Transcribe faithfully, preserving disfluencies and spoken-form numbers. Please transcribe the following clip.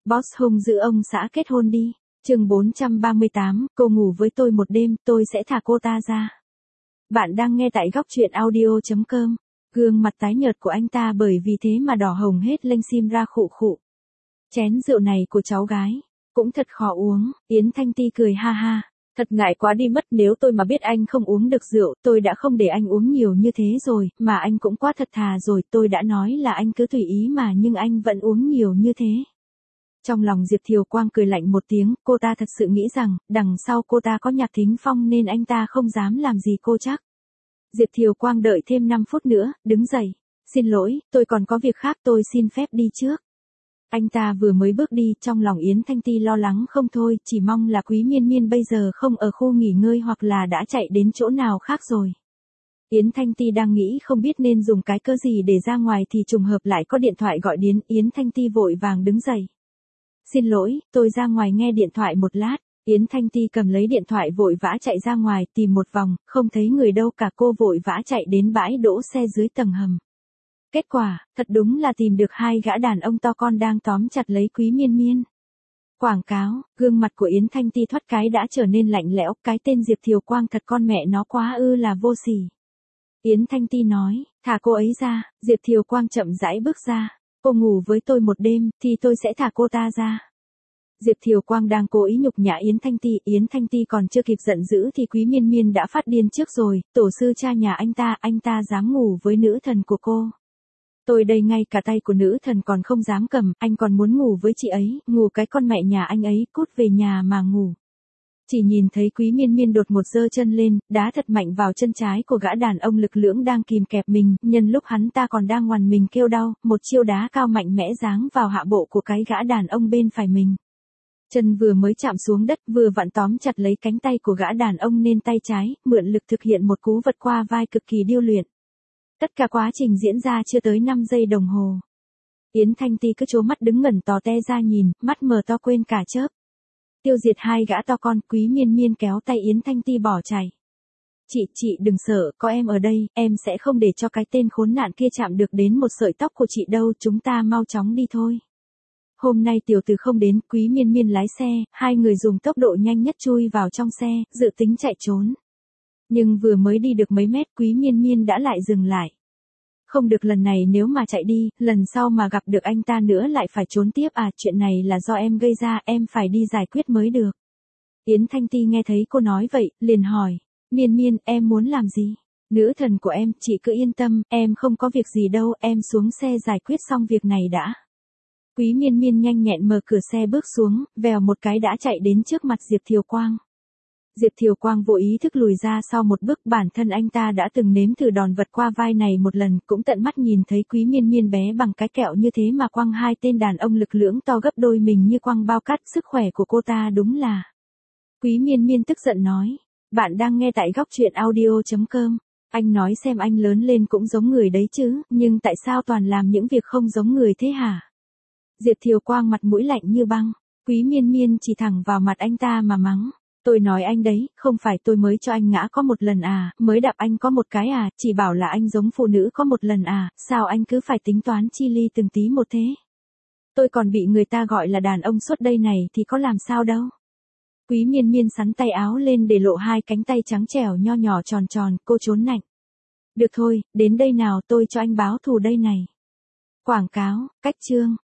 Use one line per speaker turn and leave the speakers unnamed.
Boss hung dữ ông xã kết hôn đi. Chương bốn trăm ba mươi tám, cô ngủ với tôi một đêm, tôi sẽ thả cô ta ra. Bạn đang nghe tại góc truyện audio chấm com. Gương mặt tái nhợt của anh ta bởi vì thế mà đỏ hồng hết lênh sim ra khụ khụ. Chén rượu này của cháu gái, cũng thật khó uống. Yến Thanh Ti cười ha ha. Thật ngại quá đi mất, nếu tôi mà biết anh không uống được rượu, tôi đã không để anh uống nhiều như thế rồi, mà anh cũng quá thật thà rồi, tôi đã nói là anh cứ tùy ý mà nhưng anh vẫn uống nhiều như thế. Trong lòng Diệp Thiều Quang cười lạnh một tiếng, cô ta thật sự nghĩ rằng, đằng sau cô ta có Nhạc Thính Phong nên anh ta không dám làm gì cô chắc. Diệp Thiều Quang đợi thêm năm phút nữa, đứng dậy. Xin lỗi, tôi còn có việc khác, tôi xin phép đi trước. Anh ta vừa mới bước đi, trong lòng Yến Thanh Ti lo lắng không thôi, chỉ mong là Quý Miên Miên bây giờ không ở khu nghỉ ngơi hoặc là đã chạy đến chỗ nào khác rồi. Yến Thanh Ti đang nghĩ không biết nên dùng cái cơ gì để ra ngoài thì trùng hợp lại có điện thoại gọi đến, Yến Thanh Ti vội vàng đứng dậy. Xin lỗi, tôi ra ngoài nghe điện thoại một lát. Yến Thanh Ti cầm lấy điện thoại vội vã chạy ra ngoài, tìm một vòng, không thấy người đâu cả, cô vội vã chạy đến bãi đỗ xe dưới tầng hầm. Kết quả, thật đúng là tìm được hai gã đàn ông to con đang tóm chặt lấy Quý Miên Miên. Quảng cáo, gương mặt của Yến Thanh Ti thoát cái đã trở nên lạnh lẽo, cái tên Diệp Thiều Quang thật con mẹ nó quá ư là vô sỉ. Yến Thanh Ti nói, thả cô ấy ra. Diệp Thiều Quang chậm rãi bước ra. Cô ngủ với tôi một đêm, thì tôi sẽ thả cô ta ra. Diệp Thiều Quang đang cố ý nhục nhã Yến Thanh Ti, Yến Thanh Ti còn chưa kịp giận dữ thì Quý Miên Miên đã phát điên trước rồi, tổ sư cha nhà anh ta, anh ta dám ngủ với nữ thần của cô. Tôi đây ngay cả tay của nữ thần còn không dám cầm, anh còn muốn ngủ với chị ấy, ngủ cái con mẹ nhà anh ấy, cút về nhà mà ngủ. Chỉ nhìn thấy Quý Miên Miên đột một giơ chân lên, đá thật mạnh vào chân trái của gã đàn ông lực lưỡng đang kìm kẹp mình, nhân lúc hắn ta còn đang ngoằn mình kêu đau, một chiêu đá cao mạnh mẽ giáng vào hạ bộ của cái gã đàn ông bên phải mình. Chân vừa mới chạm xuống đất, vừa vặn tóm chặt lấy cánh tay của gã đàn ông nên tay trái, mượn lực thực hiện một cú vật qua vai cực kỳ điêu luyện. Tất cả quá trình diễn ra chưa tới năm giây đồng hồ. Yến Thanh Ti cứ trố mắt đứng ngẩn tò te ra nhìn, mắt mờ to quên cả chớp. Tiêu diệt hai gã to con, Quý Miên Miên kéo tay Yến Thanh Ti bỏ chạy. Chị, chị đừng sợ, có em ở đây, em sẽ không để cho cái tên khốn nạn kia chạm được đến một sợi tóc của chị đâu, chúng ta mau chóng đi thôi. Hôm nay tiểu tử không đến, Quý Miên Miên lái xe, hai người dùng tốc độ nhanh nhất chui vào trong xe, dự tính chạy trốn. Nhưng vừa mới đi được mấy mét, Quý Miên Miên đã lại dừng lại. Không được, lần này nếu mà chạy đi, lần sau mà gặp được anh ta nữa lại phải trốn tiếp à, chuyện này là do em gây ra, em phải đi giải quyết mới được. Yến Thanh Ti nghe thấy cô nói vậy, liền hỏi, Miên Miên, em muốn làm gì? Nữ thần của em, chị cứ yên tâm, em không có việc gì đâu, em xuống xe giải quyết xong việc này đã. Quý Miên Miên nhanh nhẹn mở cửa xe bước xuống, vèo một cái đã chạy đến trước mặt Diệp Thiều Quang. Diệp Thiều Quang vô ý thức lùi ra sau một bước, bản thân anh ta đã từng nếm thử đòn vật qua vai này một lần, cũng tận mắt nhìn thấy Quý Miên Miên bé bằng cái kẹo như thế mà quăng hai tên đàn ông lực lưỡng to gấp đôi mình như quăng bao cát, sức khỏe của cô ta đúng là. Quý Miên Miên tức giận nói, bạn đang nghe tại góc truyện audio chấm com. Anh nói xem anh lớn lên cũng giống người đấy chứ, nhưng tại sao toàn làm những việc không giống người thế hả? Diệp Thiều Quang mặt mũi lạnh như băng, Quý Miên Miên chỉ thẳng vào mặt anh ta mà mắng. Tôi nói anh đấy, không phải tôi mới cho anh ngã có một lần à, mới đạp anh có một cái à, chỉ bảo là anh giống phụ nữ có một lần à, sao anh cứ phải tính toán chi ly từng tí một thế? Tôi còn bị người ta gọi là đàn ông suốt đây này thì có làm sao đâu. Quý Miên Miên xắn tay áo lên để lộ hai cánh tay trắng trẻo nho nhỏ tròn tròn, cô trốn nạnh. Được thôi, đến đây nào, tôi cho anh báo thù đây này. Quảng cáo, cách chương.